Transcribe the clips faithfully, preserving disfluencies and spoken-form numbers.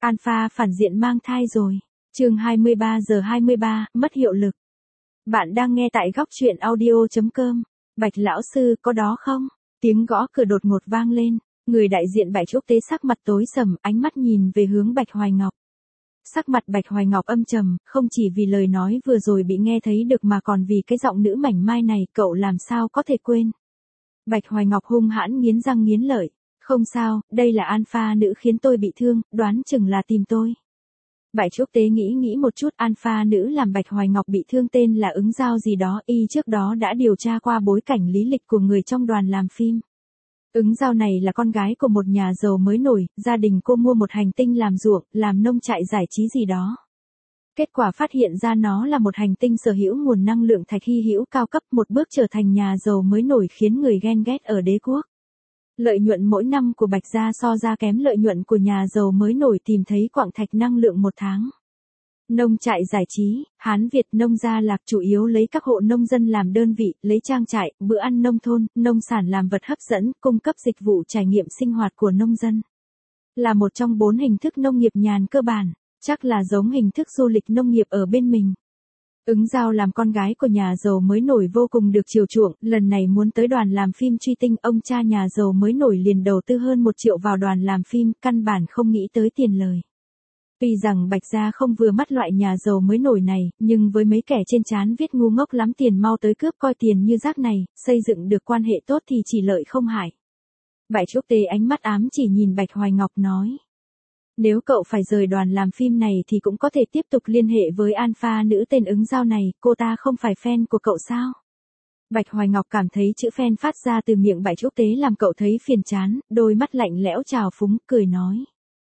Alpha phản diện mang thai rồi. Chương hai mươi ba giờ hai mươi ba, mất hiệu lực. Bạn đang nghe tại góc truyện audio chấm com. Bạch lão sư, có đó không? Tiếng gõ cửa đột ngột vang lên. Người đại diện Bạch Trúc Tế sắc mặt tối sầm, ánh mắt nhìn về hướng Bạch Hoài Ngọc. Sắc mặt Bạch Hoài Ngọc âm trầm, không chỉ vì lời nói vừa rồi bị nghe thấy được mà còn vì cái giọng nữ mảnh mai này, cậu làm sao có thể quên. Bạch Hoài Ngọc hung hãn nghiến răng nghiến lợi. Không sao, đây là Alpha nữ khiến tôi bị thương, đoán chừng là tìm tôi. Bạch Trúc Tế nghĩ nghĩ một chút, Alpha nữ làm Bạch Hoài Ngọc bị thương tên là Ứng Giao gì đó, y trước đó đã điều tra qua bối cảnh lý lịch của người trong đoàn làm phim. Ứng Giao này là con gái của một nhà giàu mới nổi, gia đình cô mua một hành tinh làm ruộng, làm nông trại giải trí gì đó. Kết quả phát hiện ra nó là một hành tinh sở hữu nguồn năng lượng thạch hy hữu cao cấp, một bước trở thành nhà giàu mới nổi khiến người ghen ghét ở đế quốc. Lợi nhuận mỗi năm của Bạch gia so ra kém lợi nhuận của nhà giàu mới nổi tìm thấy quặng thạch năng lượng một tháng. Nông trại giải trí, Hán Việt nông gia lạc chủ yếu lấy các hộ nông dân làm đơn vị, lấy trang trại, bữa ăn nông thôn, nông sản làm vật hấp dẫn, cung cấp dịch vụ trải nghiệm sinh hoạt của nông dân. Là một trong bốn hình thức nông nghiệp nhàn cơ bản, chắc là giống hình thức du lịch nông nghiệp ở bên mình. Ứng Giao làm con gái của nhà giàu mới nổi vô cùng được chiều chuộng, lần này muốn tới đoàn làm phim truy tinh, ông cha nhà giàu mới nổi liền đầu tư hơn một triệu vào đoàn làm phim, căn bản không nghĩ tới tiền lời. Tuy rằng Bạch gia không vừa mắt loại nhà giàu mới nổi này, nhưng với mấy kẻ trên trán viết ngu ngốc lắm tiền mau tới cướp coi tiền như rác này, xây dựng được quan hệ tốt thì chỉ lợi không hại. Bạch Trúc Tế ánh mắt ám chỉ nhìn Bạch Hoài Ngọc nói. Nếu cậu phải rời đoàn làm phim này thì cũng có thể tiếp tục liên hệ với Alpha nữ tên Ứng Giao này, cô ta không phải fan của cậu sao? Bạch Hoài Ngọc cảm thấy chữ fan phát ra từ miệng Bạch Trúc Tế làm cậu thấy phiền chán, đôi mắt lạnh lẽo trào phúng, cười nói.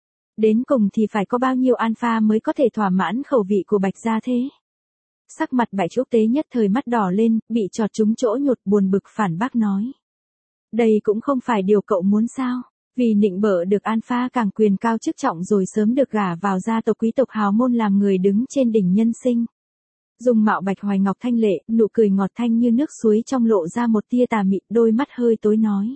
Đến cùng thì phải có bao nhiêu Alpha mới có thể thỏa mãn khẩu vị của Bạch gia thế? Sắc mặt Bạch Trúc Tế nhất thời mắt đỏ lên, bị chọt trúng chỗ nhột, buồn bực phản bác nói. Đây cũng không phải điều cậu muốn sao? Vì nịnh bợ được Alpha càng quyền cao chức trọng rồi sớm được gả vào gia tộc quý tộc hào môn làm người đứng trên đỉnh nhân sinh. Dung mạo Bạch Hoài Ngọc thanh lệ, nụ cười ngọt thanh như nước suối trong lộ ra một tia tà mị, đôi mắt hơi tối nói.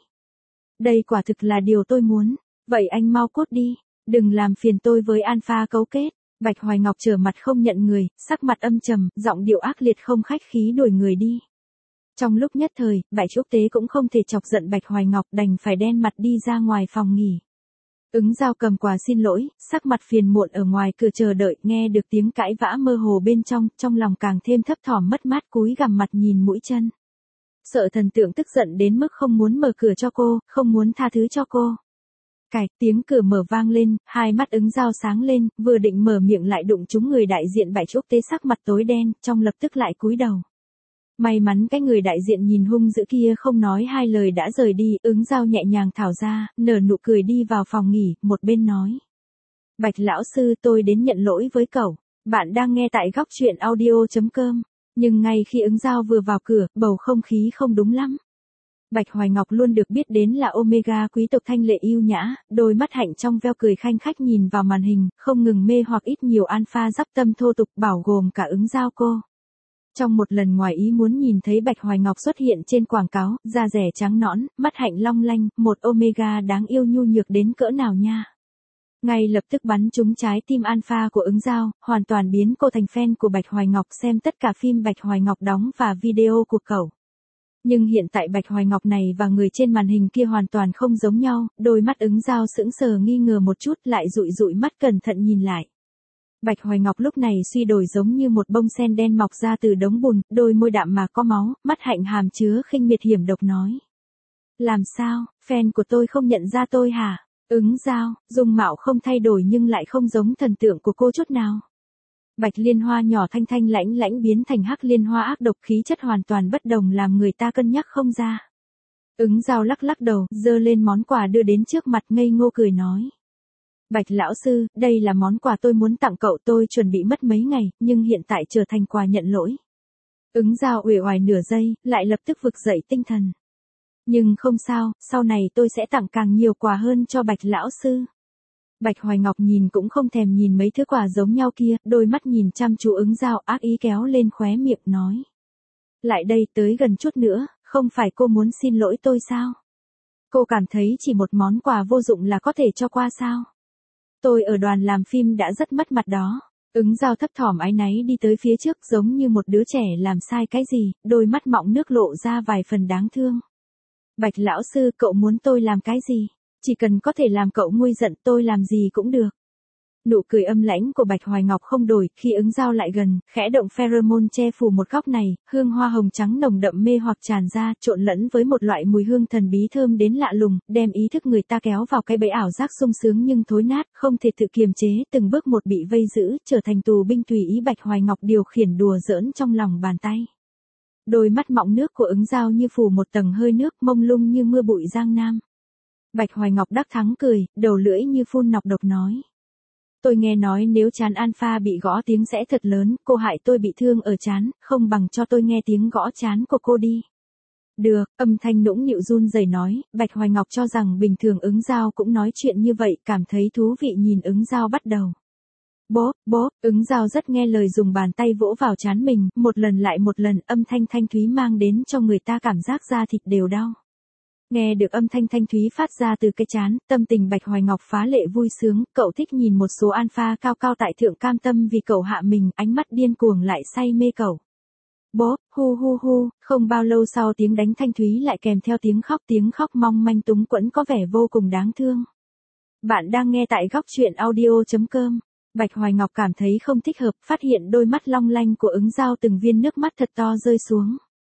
Đây quả thực là điều tôi muốn, vậy anh mau cút đi, đừng làm phiền tôi với Alpha cấu kết. Bạch Hoài Ngọc trở mặt không nhận người, sắc mặt âm trầm, giọng điệu ác liệt không khách khí đuổi người đi. Trong lúc nhất thời, Bạch Trúc Tế cũng không thể chọc giận Bạch Hoài Ngọc, đành phải đen mặt đi ra ngoài phòng nghỉ. Ứng Giao cầm quà xin lỗi, sắc mặt phiền muộn ở ngoài cửa chờ đợi, nghe được tiếng cãi vã mơ hồ bên trong, trong lòng càng thêm thấp thỏm mất mát, cúi gằm mặt nhìn mũi chân. Sợ thần tượng tức giận đến mức không muốn mở cửa cho cô, không muốn tha thứ cho cô. Cạch, tiếng cửa mở vang lên, hai mắt Ứng Giao sáng lên, vừa định mở miệng lại đụng trúng người đại diện Bạch Trúc Tế sắc mặt tối đen, trong lập tức lại cúi đầu. May mắn cái người đại diện nhìn hung dữ kia không nói hai lời đã rời đi, Ứng Giao nhẹ nhàng thảo ra, nở nụ cười đi vào phòng nghỉ, một bên nói. Bạch lão sư, tôi đến nhận lỗi với cậu, bạn đang nghe tại góc truyện audio chấm com, nhưng ngay khi Ứng Giao vừa vào cửa, bầu không khí không đúng lắm. Bạch Hoài Ngọc luôn được biết đến là Omega quý tộc thanh lệ yêu nhã, đôi mắt hạnh trong veo cười khanh khách nhìn vào màn hình, không ngừng mê hoặc ít nhiều Alpha dắp tâm thô tục, bảo gồm cả Ứng Giao cô. Trong một lần ngoài ý muốn nhìn thấy Bạch Hoài Ngọc xuất hiện trên quảng cáo, da rẻ trắng nõn, mắt hạnh long lanh, một Omega đáng yêu nhu nhược đến cỡ nào nha. Ngay lập tức bắn trúng trái tim Alpha của Ứng Giao, hoàn toàn biến cô thành fan của Bạch Hoài Ngọc, xem tất cả phim Bạch Hoài Ngọc đóng và video của cậu. Nhưng hiện tại Bạch Hoài Ngọc này và người trên màn hình kia hoàn toàn không giống nhau, đôi mắt Ứng Giao sững sờ nghi ngờ một chút lại dụi dụi mắt cẩn thận nhìn lại. Bạch Hoài Ngọc lúc này suy đổi giống như một bông sen đen mọc ra từ đống bùn, đôi môi đạm mà có máu, mắt hạnh hàm chứa khinh miệt hiểm độc nói. Làm sao, fan của tôi không nhận ra tôi hả? Ứng Giao, dung mạo không thay đổi nhưng lại không giống thần tượng của cô chút nào. Bạch liên hoa nhỏ thanh thanh lãnh lãnh biến thành hắc liên hoa ác độc, khí chất hoàn toàn bất đồng làm người ta cân nhắc không ra. Ứng Giao lắc lắc đầu, giơ lên món quà đưa đến trước mặt ngây ngô cười nói. Bạch lão sư, đây là món quà tôi muốn tặng cậu, tôi chuẩn bị mất mấy ngày, nhưng hiện tại trở thành quà nhận lỗi. Ứng Giao uể oải nửa giây, lại lập tức vực dậy tinh thần. Nhưng không sao, sau này tôi sẽ tặng càng nhiều quà hơn cho Bạch lão sư. Bạch Hoài Ngọc nhìn cũng không thèm nhìn mấy thứ quà giống nhau kia, đôi mắt nhìn chăm chú Ứng Giao, ác ý kéo lên khóe miệng nói. Lại đây, tới gần chút nữa, không phải cô muốn xin lỗi tôi sao? Cô cảm thấy chỉ một món quà vô dụng là có thể cho qua sao? Tôi ở đoàn làm phim đã rất mất mặt đó. Ứng Giao thấp thỏm áy náy đi tới phía trước giống như một đứa trẻ làm sai cái gì, đôi mắt mọng nước lộ ra vài phần đáng thương. Bạch lão sư, cậu muốn tôi làm cái gì? Chỉ cần có thể làm cậu nguôi giận tôi làm gì cũng được. Nụ cười âm lãnh của Bạch Hoài Ngọc không đổi, khi Ứng Giao lại gần, khẽ động pheromone che phủ một góc này, hương hoa hồng trắng nồng đậm mê hoặc tràn ra, trộn lẫn với một loại mùi hương thần bí thơm đến lạ lùng, đem ý thức người ta kéo vào cái bẫy ảo giác sung sướng nhưng thối nát, không thể tự kiềm chế, từng bước một bị vây giữ, trở thành tù binh tùy ý Bạch Hoài Ngọc điều khiển đùa giỡn trong lòng bàn tay. Đôi mắt mọng nước của Ứng Giao như phủ một tầng hơi nước, mông lung như mưa bụi giang nam. Bạch Hoài Ngọc đắc thắng cười, đầu lưỡi như phun nọc độc nói. Tôi nghe nói nếu trán Alpha bị gõ tiếng sẽ thật lớn, cô hại tôi bị thương ở trán, không bằng cho tôi nghe tiếng gõ trán của cô đi. Được, âm thanh nũng nịu run rẩy nói, Bạch Hoài Ngọc cho rằng bình thường Ứng Giao cũng nói chuyện như vậy, cảm thấy thú vị nhìn Ứng Giao bắt đầu. Bốp, bốp, Ứng Giao rất nghe lời dùng bàn tay vỗ vào trán mình, một lần lại một lần, âm thanh thanh thúy mang đến cho người ta cảm giác da thịt đều đau. Nghe được âm thanh thanh thúy phát ra từ cái trán, tâm tình Bạch Hoài Ngọc phá lệ vui sướng, cậu thích nhìn một số alpha cao cao tại thượng cam tâm vì cậu hạ mình, ánh mắt điên cuồng lại say mê cậu. Bốp, hu hu hu, không bao lâu sau tiếng đánh thanh thúy lại kèm theo tiếng khóc, tiếng khóc mong manh túng quẫn có vẻ vô cùng đáng thương. Bạn đang nghe tại góc truyện audio chấm com. Bạch Hoài Ngọc cảm thấy không thích hợp, phát hiện đôi mắt long lanh của Ứng Giao từng viên nước mắt thật to rơi xuống.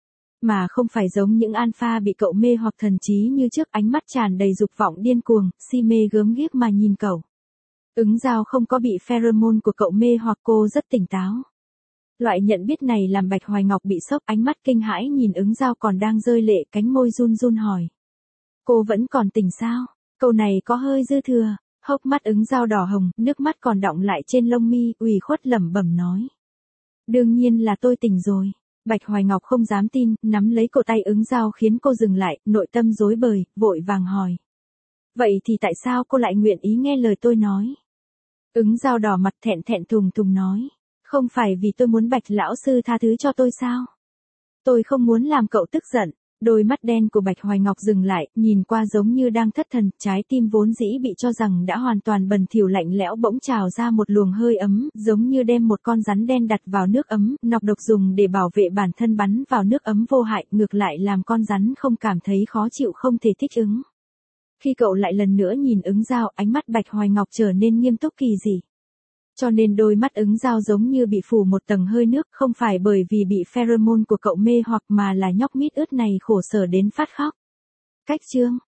Mà không phải giống những alpha bị cậu mê hoặc thần trí như trước, ánh mắt tràn đầy dục vọng điên cuồng, si mê gớm ghiếc mà nhìn cậu. Ứng Giao không có bị pheromone của cậu mê hoặc, cô rất tỉnh táo. Loại nhận biết này làm Bạch Hoài Ngọc bị sốc, ánh mắt kinh hãi nhìn Ứng Giao còn đang rơi lệ, cánh môi run run hỏi. Cô vẫn còn tỉnh sao? Câu này có hơi dư thừa, hốc mắt Ứng Giao đỏ hồng, nước mắt còn đọng lại trên lông mi, ủy khuất lẩm bẩm nói. Đương nhiên là tôi tỉnh rồi. Bạch Hoài Ngọc không dám tin, nắm lấy cổ tay Ứng Giao khiến cô dừng lại, nội tâm rối bời, vội vàng hỏi. Vậy thì tại sao cô lại nguyện ý nghe lời tôi nói? Ứng Giao đỏ mặt thẹn thẹn thùng thùng nói. Không phải vì tôi muốn Bạch lão sư tha thứ cho tôi sao? Tôi không muốn làm cậu tức giận. Đôi mắt đen của Bạch Hoài Ngọc dừng lại, nhìn qua giống như đang thất thần, trái tim vốn dĩ bị cho rằng đã hoàn toàn bần thỉu lạnh lẽo bỗng trào ra một luồng hơi ấm, giống như đem một con rắn đen đặt vào nước ấm, nọc độc dùng để bảo vệ bản thân bắn vào nước ấm vô hại, ngược lại làm con rắn không cảm thấy khó chịu, không thể thích ứng. Khi cậu lại lần nữa nhìn Ứng Giao, ánh mắt Bạch Hoài Ngọc trở nên nghiêm túc kỳ dị. Cho nên đôi mắt Ứng Giao giống như bị phủ một tầng hơi nước, không phải bởi vì bị pheromone của cậu mê hoặc mà là nhóc mít ướt này khổ sở đến phát khóc. Cách chương